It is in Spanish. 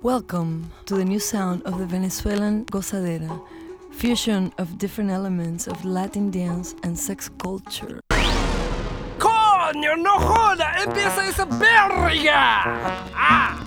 Welcome to the new sound of the Venezuelan gozadera, fusion of different elements of Latin dance and sex culture. ¡Coño, no joda! ¡Empieza esa verga! ¡Ah!